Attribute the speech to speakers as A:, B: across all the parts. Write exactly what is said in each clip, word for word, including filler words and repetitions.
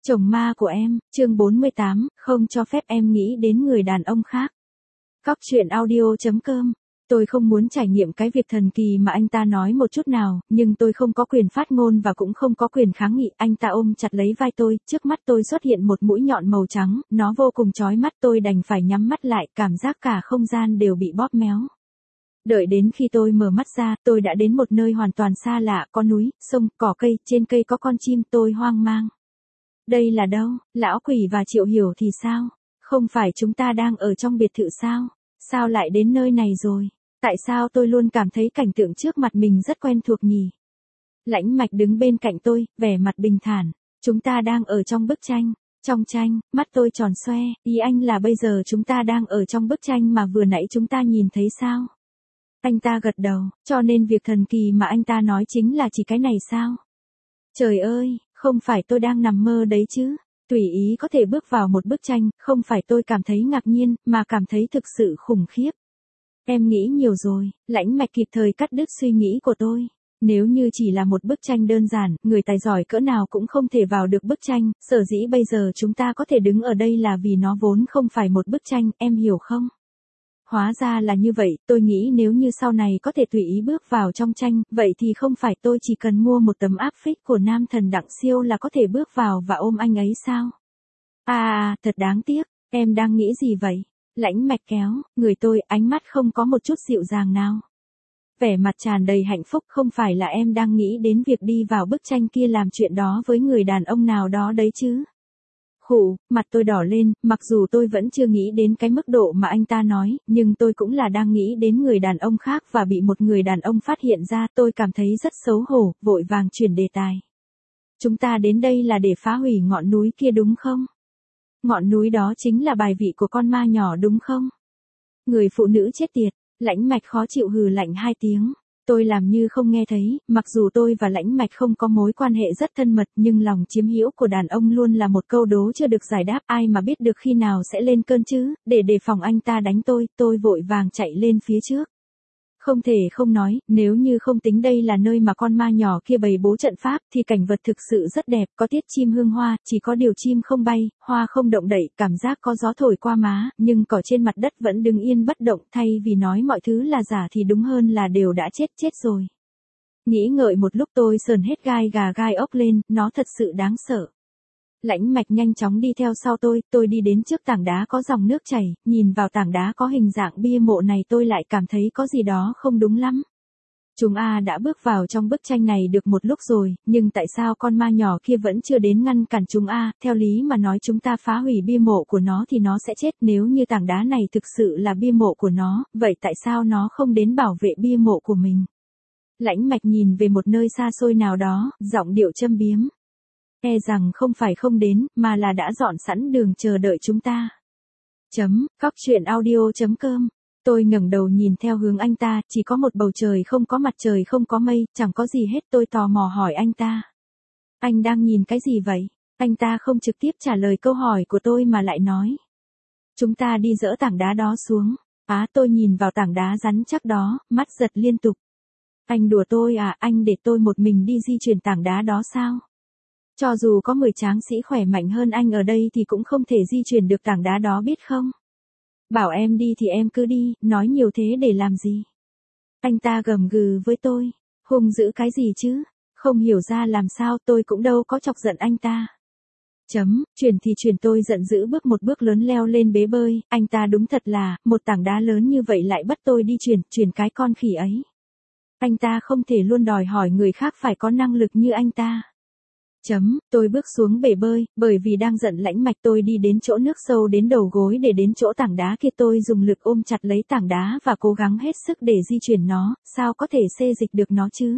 A: Chồng ma của em, chương bốn mươi tám, không cho phép em nghĩ đến người đàn ông khác. Cóc truyện audio.com. Tôi không muốn trải nghiệm cái việc thần kỳ mà anh ta nói một chút nào, nhưng tôi không có quyền phát ngôn và cũng không có quyền kháng nghị. Anh ta ôm chặt lấy vai tôi, trước mắt tôi xuất hiện một mũi nhọn màu trắng, nó vô cùng chói mắt, tôi đành phải nhắm mắt lại, cảm giác cả không gian đều bị bóp méo. Đợi đến khi tôi mở mắt ra, tôi đã đến một nơi hoàn toàn xa lạ, có núi, sông, cỏ cây, trên cây có con chim, tôi hoang mang. Đây là đâu? Lão Quỷ và Triệu Hiểu thì sao? Không phải chúng ta đang ở trong biệt thự sao? Sao lại đến nơi này rồi? Tại sao tôi luôn cảm thấy cảnh tượng trước mặt mình rất quen thuộc nhỉ? Lãnh Mạch đứng bên cạnh tôi, vẻ mặt bình thản. Chúng ta đang ở trong bức tranh. Trong tranh, mắt tôi tròn xoe, ý anh là bây giờ chúng ta đang ở trong bức tranh mà vừa nãy chúng ta nhìn thấy sao? Anh ta gật đầu, cho nên việc thần kỳ mà anh ta nói chính là chỉ cái này sao? Trời ơi, không phải tôi đang nằm mơ đấy chứ? Tùy ý có thể bước vào một bức tranh, không phải tôi cảm thấy ngạc nhiên, mà cảm thấy thực sự khủng khiếp. Em nghĩ nhiều rồi, Lãnh Mạch kịp thời cắt đứt suy nghĩ của tôi. Nếu như chỉ là một bức tranh đơn giản, người tài giỏi cỡ nào cũng không thể vào được bức tranh, sở dĩ bây giờ chúng ta có thể đứng ở đây là vì nó vốn không phải một bức tranh, em hiểu không? Hóa ra là như vậy, tôi nghĩ nếu như sau này có thể tùy ý bước vào trong tranh, vậy thì không phải tôi chỉ cần mua một tấm áp phích của nam thần Đặng Siêu là có thể bước vào và ôm anh ấy sao? À, thật đáng tiếc, em đang nghĩ gì vậy? Lãnh Mạch kéo, người tôi, ánh mắt không có một chút dịu dàng nào. Vẻ mặt tràn đầy hạnh phúc, không phải là em đang nghĩ đến việc đi vào bức tranh kia làm chuyện đó với người đàn ông nào đó đấy chứ? Khụ, mặt tôi đỏ lên, mặc dù tôi vẫn chưa nghĩ đến cái mức độ mà anh ta nói, nhưng tôi cũng là đang nghĩ đến người đàn ông khác và bị một người đàn ông phát hiện ra, tôi cảm thấy rất xấu hổ, vội vàng chuyển đề tài. Chúng ta đến đây là để phá hủy ngọn núi kia đúng không? Ngọn núi đó chính là bài vị của con ma nhỏ đúng không? Người phụ nữ chết tiệt, Lãnh Mạch khó chịu hừ lạnh hai tiếng. Tôi làm như không nghe thấy, mặc dù tôi và Lãnh Mạch không có mối quan hệ rất thân mật nhưng lòng chiếm hữu của đàn ông luôn là một câu đố chưa được giải đáp, ai mà biết được khi nào sẽ lên cơn chứ, để đề phòng anh ta đánh tôi, tôi vội vàng chạy lên phía trước. Không thể không nói, nếu như không tính đây là nơi mà con ma nhỏ kia bày bố trận pháp thì cảnh vật thực sự rất đẹp, có tiết chim hương hoa, chỉ có điều chim không bay, hoa không động đậy, cảm giác có gió thổi qua má, nhưng cỏ trên mặt đất vẫn đứng yên bất động, thay vì nói mọi thứ là giả thì đúng hơn là đều đã chết chết rồi. Nghĩ ngợi một lúc tôi sờn hết gai gà gai ốc lên, nó thật sự đáng sợ. Lãnh Mạch nhanh chóng đi theo sau tôi, tôi đi đến trước tảng đá có dòng nước chảy, nhìn vào tảng đá có hình dạng bia mộ này tôi lại cảm thấy có gì đó không đúng lắm. Chúng A đã bước vào trong bức tranh này được một lúc rồi, nhưng tại sao con ma nhỏ kia vẫn chưa đến ngăn cản chúng A, theo lý mà nói chúng ta phá hủy bia mộ của nó thì nó sẽ chết, nếu như tảng đá này thực sự là bia mộ của nó, vậy tại sao nó không đến bảo vệ bia mộ của mình? Lãnh Mạch nhìn về một nơi xa xôi nào đó, giọng điệu châm biếm. E rằng không phải không đến, mà là đã dọn sẵn đường chờ đợi chúng ta. Chấm, cóc truyện audio.com. Tôi ngẩng đầu nhìn theo hướng anh ta, chỉ có một bầu trời không có mặt trời không có mây, chẳng có gì hết, tôi tò mò hỏi anh ta. Anh đang nhìn cái gì vậy? Anh ta không trực tiếp trả lời câu hỏi của tôi mà lại nói. Chúng ta đi dỡ tảng đá đó xuống. Á, tôi nhìn vào tảng đá rắn chắc đó, mắt giật liên tục. Anh đùa tôi à, anh để tôi một mình đi di chuyển tảng đá đó sao? Cho dù có mười tráng sĩ khỏe mạnh hơn anh ở đây thì cũng không thể di chuyển được tảng đá đó biết không? Bảo em đi thì em cứ đi, nói nhiều thế để làm gì? Anh ta gầm gừ với tôi, hung dữ cái gì chứ? Không hiểu ra làm sao, tôi cũng đâu có chọc giận anh ta. Chấm, chuyển thì chuyển, tôi giận dữ bước một bước lớn leo lên bế bơi, anh ta đúng thật là, một tảng đá lớn như vậy lại bắt tôi đi chuyển, chuyển cái con khỉ ấy. Anh ta không thể luôn đòi hỏi người khác phải có năng lực như anh ta. Chấm, tôi bước xuống bể bơi, bởi vì đang giận Lãnh Mạch tôi đi đến chỗ nước sâu đến đầu gối để đến chỗ tảng đá kia, tôi dùng lực ôm chặt lấy tảng đá và cố gắng hết sức để di chuyển nó, sao có thể xê dịch được nó chứ?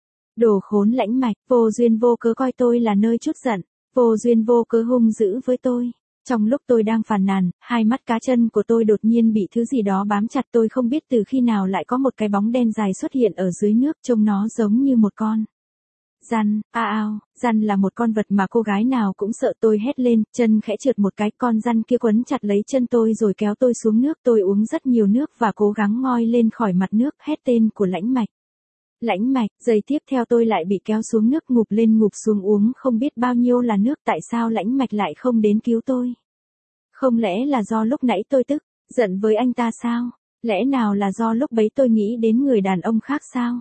A: Đồ khốn Lãnh Mạch, vô duyên vô cớ coi tôi là nơi chút giận, vô duyên vô cớ hung dữ với tôi. Trong lúc tôi đang phàn nàn, hai mắt cá chân của tôi đột nhiên bị thứ gì đó bám chặt, tôi không biết từ khi nào lại có một cái bóng đen dài xuất hiện ở dưới nước, trông nó giống như một con rắn. A ao, rắn là một con vật mà cô gái nào cũng sợ, tôi hét lên, chân khẽ trượt một cái, con rắn kia quấn chặt lấy chân tôi rồi kéo tôi xuống nước, tôi uống rất nhiều nước và cố gắng ngoi lên khỏi mặt nước, hét tên của Lãnh Mạch. Lãnh mạch, giây tiếp theo tôi lại bị kéo xuống nước ngụp lên ngụp xuống uống không biết bao nhiêu là nước, tại sao lãnh mạch lại không đến cứu tôi? Không lẽ là do lúc nãy tôi tức, giận với anh ta sao? Lẽ nào là do lúc bấy tôi nghĩ đến người đàn ông khác sao?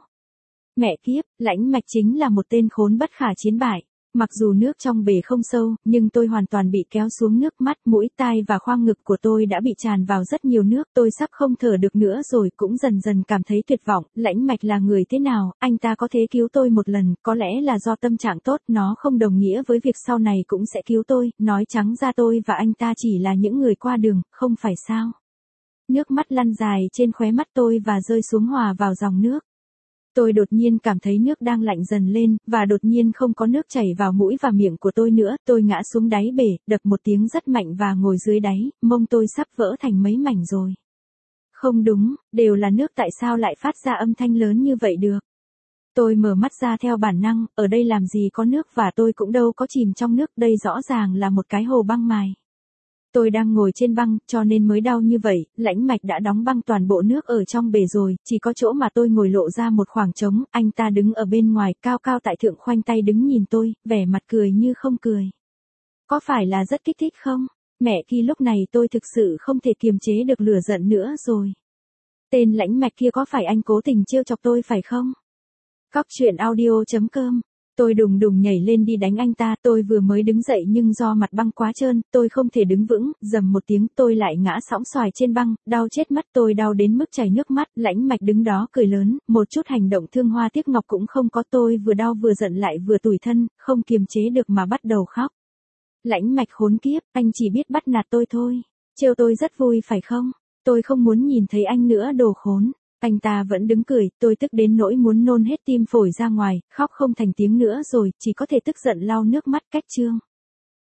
A: Mẹ kiếp, lãnh mạch chính là một tên khốn bất khả chiến bại. Mặc dù nước trong bể không sâu, nhưng tôi hoàn toàn bị kéo xuống nước, mắt, mũi, tai và khoang ngực của tôi đã bị tràn vào rất nhiều nước, tôi sắp không thở được nữa rồi, cũng dần dần cảm thấy tuyệt vọng. Lãnh mạch là người thế nào, anh ta có thể cứu tôi một lần, có lẽ là do tâm trạng tốt, nó không đồng nghĩa với việc sau này cũng sẽ cứu tôi, nói trắng ra tôi và anh ta chỉ là những người qua đường, không phải sao? Nước mắt lăn dài trên khóe mắt tôi và rơi xuống hòa vào dòng nước. Tôi đột nhiên cảm thấy nước đang lạnh dần lên, và đột nhiên không có nước chảy vào mũi và miệng của tôi nữa, tôi ngã xuống đáy bể, đập một tiếng rất mạnh và ngồi dưới đáy, mông tôi sắp vỡ thành mấy mảnh rồi. Không đúng, đều là nước, tại sao lại phát ra âm thanh lớn như vậy được? Tôi mở mắt ra theo bản năng, ở đây làm gì có nước và tôi cũng đâu có chìm trong nước, đây rõ ràng là một cái hồ băng mài. Tôi đang ngồi trên băng, cho nên mới đau như vậy, lãnh mạch đã đóng băng toàn bộ nước ở trong bể rồi, chỉ có chỗ mà tôi ngồi lộ ra một khoảng trống, anh ta đứng ở bên ngoài, cao cao tại thượng khoanh tay đứng nhìn tôi, vẻ mặt cười như không cười. Có phải là rất kích thích không? Mẹ khi lúc này tôi thực sự không thể kiềm chế được lửa giận nữa rồi. Tên lãnh mạch kia có phải anh cố tình trêu chọc tôi phải không? Cóc truyện audio chấm com. Tôi đùng đùng nhảy lên đi đánh anh ta, tôi vừa mới đứng dậy nhưng do mặt băng quá trơn, tôi không thể đứng vững, dầm một tiếng tôi lại ngã sõng xoài trên băng, đau chết mắt, tôi đau đến mức chảy nước mắt, lãnh mạch đứng đó cười lớn, một chút hành động thương hoa tiếc ngọc cũng không có, tôi vừa đau vừa giận lại vừa tủi thân, không kiềm chế được mà bắt đầu khóc. Lãnh mạch khốn kiếp, anh chỉ biết bắt nạt tôi thôi, trêu tôi rất vui phải không? Tôi không muốn nhìn thấy anh nữa đồ khốn. Anh ta vẫn đứng cười, tôi tức đến nỗi muốn nôn hết tim phổi ra ngoài, khóc không thành tiếng nữa rồi, chỉ có thể tức giận lau nước mắt cách chương.